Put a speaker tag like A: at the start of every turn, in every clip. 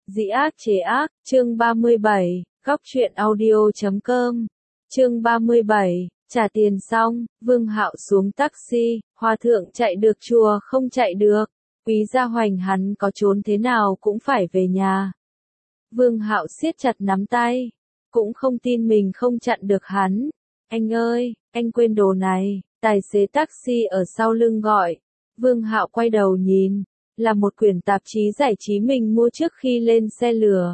A: Dĩ ác chế ác, chương 37, góc truyện audio.com, chương 37, trả tiền xong, Vương Hạo xuống taxi, Hòa thượng chạy được chùa không chạy được, Quý Gia Hoành hắn có trốn thế nào cũng phải về nhà. Vương Hạo siết chặt nắm tay, cũng không tin mình không chặn được hắn. Anh ơi, anh quên đồ này, tài xế taxi ở sau lưng gọi. Vương Hạo quay đầu nhìn, là một quyển tạp chí giải trí mình mua trước khi lên xe lửa.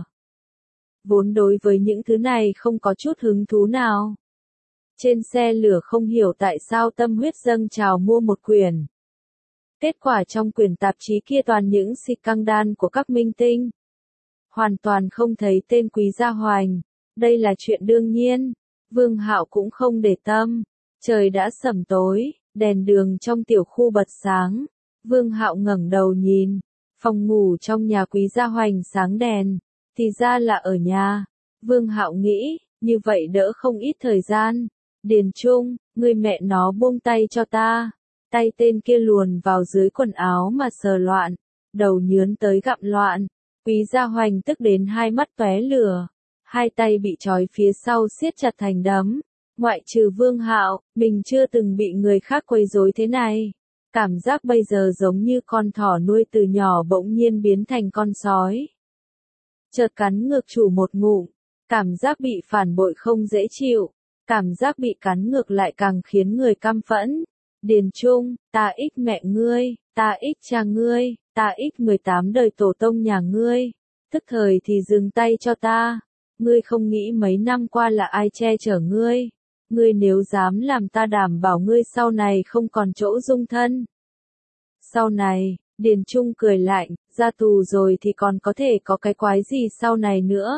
A: Vốn đối với những thứ này không có chút hứng thú nào. Trên xe lửa không hiểu tại sao tâm huyết dâng trào mua một quyển. Kết quả trong quyển tạp chí kia toàn những scandal của các minh tinh. Hoàn toàn không thấy tên Quý Gia Hoành. Đây là chuyện đương nhiên. Vương Hạo cũng không để tâm. Trời đã sẩm tối, đèn đường trong tiểu khu bật sáng. Vương Hạo ngẩng đầu nhìn, phòng ngủ trong nhà Quý Gia Hoành sáng đèn, thì ra là ở nhà. Vương Hạo nghĩ, như vậy đỡ không ít thời gian. Điền Trung, ngươi mẹ nó buông tay cho ta. Tay tên kia luồn vào dưới quần áo mà sờ loạn, đầu nhướn tới gặm loạn. Quý Gia Hoành tức đến hai mắt tóe lửa, hai tay bị trói phía sau siết chặt thành đấm. Ngoại trừ Vương Hạo, mình chưa từng bị người khác quấy rối thế này. Cảm giác bây giờ giống như con thỏ nuôi từ nhỏ bỗng nhiên biến thành con sói. Chợt cắn ngược chủ một ngụm, cảm giác bị phản bội không dễ chịu, cảm giác bị cắn ngược lại càng khiến người căm phẫn. Điền Trung, ta ích mẹ ngươi, ta ích cha ngươi, ta ích 18 đời tổ tông nhà ngươi, tức thời thì dừng tay cho ta. Ngươi không nghĩ mấy năm qua là ai che chở ngươi. Ngươi nếu dám làm ta đảm bảo ngươi sau này không còn chỗ dung thân. Sau này, Điền Trung cười lạnh, ra tù rồi thì còn có thể có cái quái gì sau này nữa.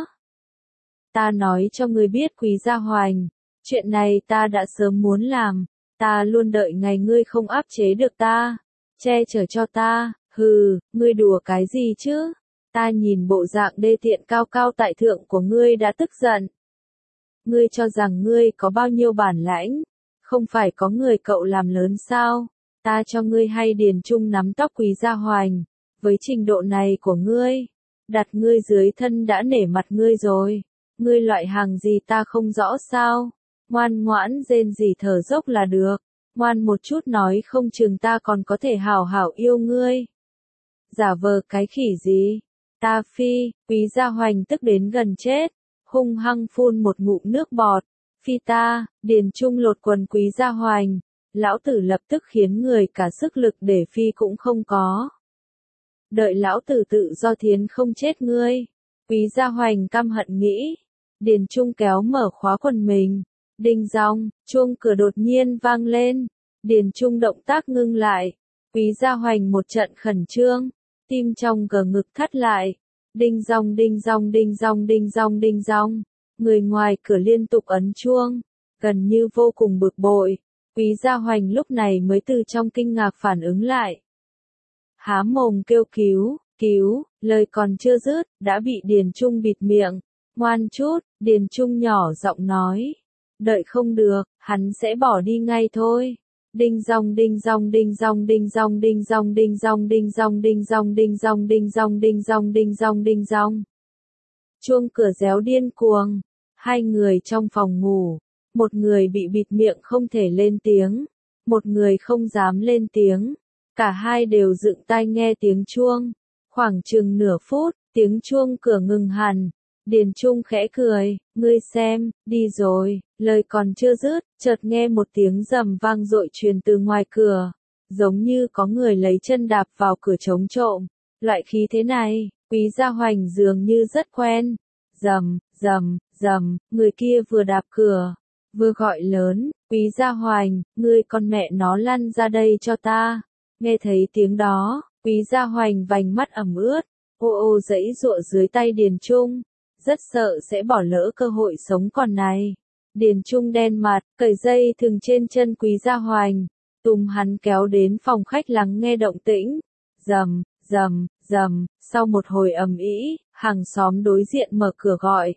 A: Ta nói cho ngươi biết Quý Gia Hoành, chuyện này ta đã sớm muốn làm, ta luôn đợi ngày ngươi không áp chế được ta, che chở cho ta, hừ, ngươi đùa cái gì chứ? Ta nhìn bộ dạng đê tiện cao cao tại thượng của ngươi đã tức giận. Ngươi cho rằng ngươi có bao nhiêu bản lãnh, không phải có người cậu làm lớn sao? Ta cho ngươi hay Điền Trung nắm tóc Quý Gia Hoành, với trình độ này của ngươi, đặt ngươi dưới thân đã nể mặt ngươi rồi. Ngươi loại hàng gì ta không rõ sao? Ngoan ngoãn rên rỉ thở dốc là được, ngoan một chút nói không chừng ta còn có thể hảo hảo yêu ngươi. Giả vờ cái khỉ gì? Ta phi, Quý Gia Hoành tức đến gần chết, hung hăng phun một ngụm nước bọt. Phi ta, Điền Trung lột quần Quý Gia Hoành, lão tử lập tức khiến người cả sức lực để phi cũng không có. Đợi lão tử tự do thiến không chết ngươi. Quý Gia Hoành căm hận nghĩ. Điền Trung kéo mở khóa quần mình. Đinh dong, chuông cửa đột nhiên vang lên. Điền Trung động tác ngưng lại. Quý Gia Hoành một trận khẩn trương, tim trong cờ ngực thắt lại. Đinh dong đinh dong đinh dong đinh dong đinh dong. Người ngoài cửa liên tục ấn chuông, gần như vô cùng bực bội. Quý Gia Hoành lúc này mới từ trong kinh ngạc phản ứng lại. Há mồm kêu cứu, cứu, lời còn chưa dứt, đã bị Điền Trung bịt miệng. Ngoan chút, Điền Trung nhỏ giọng nói. Đợi không được, hắn sẽ bỏ đi ngay thôi. Đinh dong đinh dong đinh dong đinh dong đinh dong đinh dong đinh dong đinh dong đinh dong đinh dong đinh dong đinh dong đinh dong. Chuông cửa réo điên cuồng. Hai người trong phòng ngủ, một người bị bịt miệng không thể lên tiếng, một người không dám lên tiếng. Cả hai đều dựng tai nghe tiếng chuông. Khoảng chừng nửa phút, tiếng chuông cửa ngừng hẳn. Điền Trung khẽ cười, ngươi xem, đi rồi. Lời còn chưa dứt, chợt nghe một tiếng rầm vang dội truyền từ ngoài cửa, giống như có người lấy chân đạp vào cửa chống trộm. Loại khí thế này, Quý Gia Hoành dường như rất quen. Rầm, rầm, rầm, người kia vừa đạp cửa, vừa gọi lớn, Quý Gia Hoành, ngươi con mẹ nó lăn ra đây cho ta. Nghe thấy tiếng đó, Quý Gia Hoành vành mắt ẩm ướt, ô ô giãy giụa dưới tay Điền Trung, rất sợ sẽ bỏ lỡ cơ hội sống còn này. Điền Trung đen mặt, cởi dây thừng trên chân Quý Gia Hoành, túm hắn kéo đến phòng khách lắng nghe động tĩnh. Rầm, rầm, rầm, sau một hồi ầm ĩ, hàng xóm đối diện mở cửa gọi.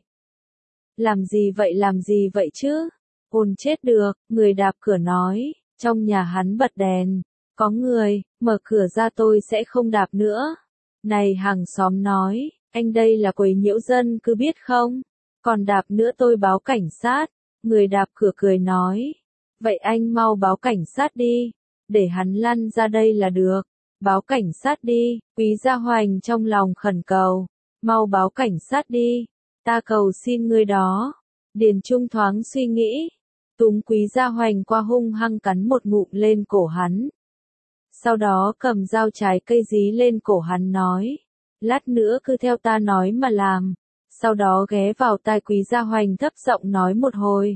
A: Làm gì vậy chứ? Ôn chết được, người đạp cửa nói, trong nhà hắn bật đèn. Có người, mở cửa ra tôi sẽ không đạp nữa. Này hàng xóm nói, Anh đây là quấy nhiễu dân cứ biết không? Còn đạp nữa tôi báo cảnh sát. Người đạp cửa cười nói. Vậy anh mau báo cảnh sát đi. Để hắn lăn ra đây là được. Báo cảnh sát đi. Quý Gia Hoành trong lòng khẩn cầu. Mau báo cảnh sát đi. Ta cầu xin ngươi đó. Điền Trung thoáng suy nghĩ. Túm Quý Gia Hoành qua hung hăng cắn một ngụm lên cổ hắn. Sau đó cầm dao trái cây dí lên cổ hắn nói. Lát nữa cứ theo ta nói mà làm. Sau đó ghé vào tai Quý Gia Hoành thấp giọng nói một hồi.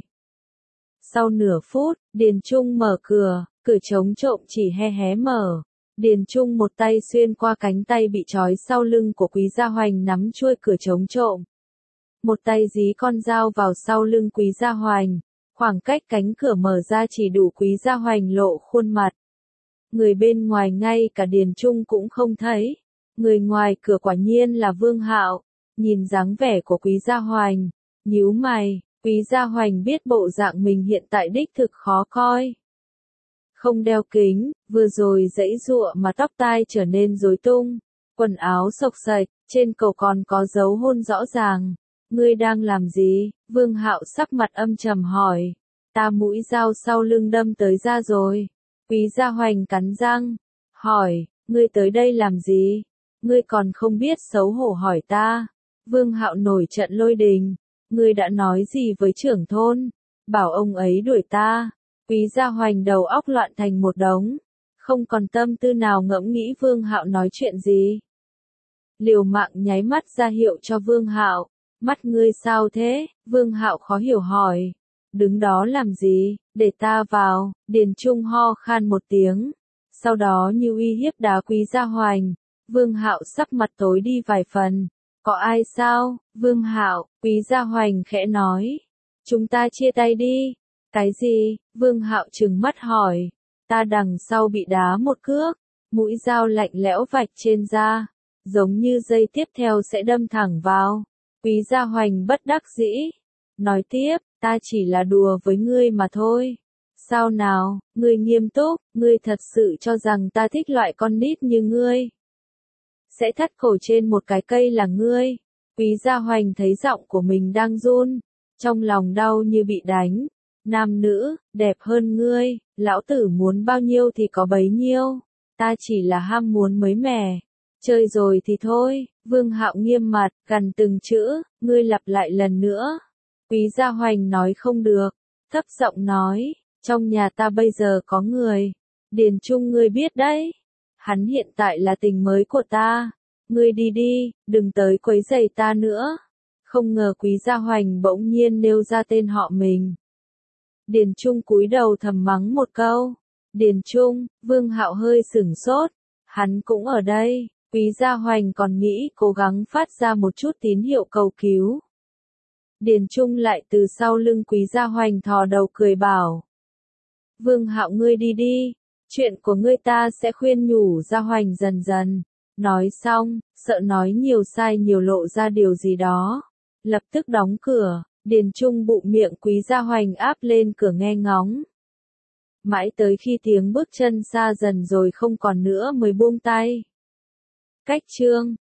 A: Sau nửa phút, Điền Trung mở cửa, cửa chống trộm chỉ hé hé mở. Điền Trung một tay xuyên qua cánh tay bị trói sau lưng của Quý Gia Hoành nắm chuôi cửa chống trộm. Một tay dí con dao vào sau lưng Quý Gia Hoành. Khoảng cách cánh cửa mở ra chỉ đủ Quý Gia Hoành lộ khuôn mặt. Người bên ngoài ngay cả Điền Trung cũng không thấy. Người ngoài cửa quả nhiên là Vương Hạo. Nhìn dáng vẻ của Quý Gia Hoành, nhíu mày, Quý Gia Hoành biết bộ dạng mình hiện tại đích thực khó coi. Không đeo kính, vừa rồi giãy giụa mà tóc tai trở nên rối tung, quần áo xộc xệch, trên cổ còn có dấu hôn rõ ràng. Ngươi đang làm gì? Vương Hạo sắc mặt âm trầm hỏi. Ta mũi dao sau lưng đâm tới ra rồi. Quý Gia Hoành cắn răng, hỏi, ngươi tới đây làm gì? Ngươi còn không biết xấu hổ hỏi ta. Vương Hạo nổi trận lôi đình. Ngươi đã nói gì với trưởng thôn? Bảo ông ấy đuổi ta. Quý Gia Hoành đầu óc loạn thành một đống. Không còn tâm tư nào ngẫm nghĩ Vương Hạo nói chuyện gì. Liều mạng nháy mắt ra hiệu cho Vương Hạo. Mắt ngươi sao thế? Vương Hạo khó hiểu hỏi. Đứng đó làm gì? Để ta vào. Điền Trung ho khan một tiếng. Sau đó như uy hiếp đá Quý Gia Hoành. Vương Hạo sắc mặt tối đi vài phần. Có ai sao? Vương Hạo, Quý Gia Hoành khẽ nói. Chúng ta chia tay đi. Cái gì? Vương Hạo trừng mắt hỏi. Ta đằng sau bị đá một cước. Mũi dao lạnh lẽo vạch trên da. Giống như dây tiếp theo sẽ đâm thẳng vào. Quý Gia Hoành bất đắc dĩ. Nói tiếp, ta chỉ là đùa với ngươi mà thôi. Sao nào, ngươi nghiêm túc, ngươi thật sự cho rằng ta thích loại con nít như ngươi. Sẽ thắt cổ trên một cái cây là ngươi. Quý Gia Hoành thấy giọng của mình đang run. Trong lòng đau như bị đánh. Nam nữ, đẹp hơn ngươi, lão tử muốn bao nhiêu thì có bấy nhiêu. Ta chỉ là ham muốn mới mẻ. Chơi rồi thì thôi. Vương Hạo nghiêm mặt, gằn từng chữ, ngươi lặp lại lần nữa. Quý Gia Hoành nói không được. Thấp giọng nói, trong nhà ta bây giờ có người. Điền Trung ngươi biết đấy. Hắn hiện tại là tình mới của ta. Ngươi đi đi, đừng tới quấy rầy ta nữa. Không ngờ Quý Gia Hoành bỗng nhiên nêu ra tên họ mình. Điền Trung cúi đầu thầm mắng một câu. Điền Trung, Vương Hạo hơi sửng sốt. Hắn cũng ở đây. Quý Gia Hoành còn nghĩ cố gắng phát ra một chút tín hiệu cầu cứu. Điền Trung lại từ sau lưng Quý Gia Hoành thò đầu cười bảo. Vương Hạo ngươi đi đi. Chuyện của ngươi ta sẽ khuyên nhủ Gia Hoành dần dần. Nói xong, sợ nói nhiều sai nhiều lộ ra điều gì đó. Lập tức đóng cửa, Điền Trung bụng miệng Quý Gia Hoành áp lên cửa nghe ngóng. Mãi tới khi tiếng bước chân xa dần rồi không còn nữa mới buông tay. Cách chương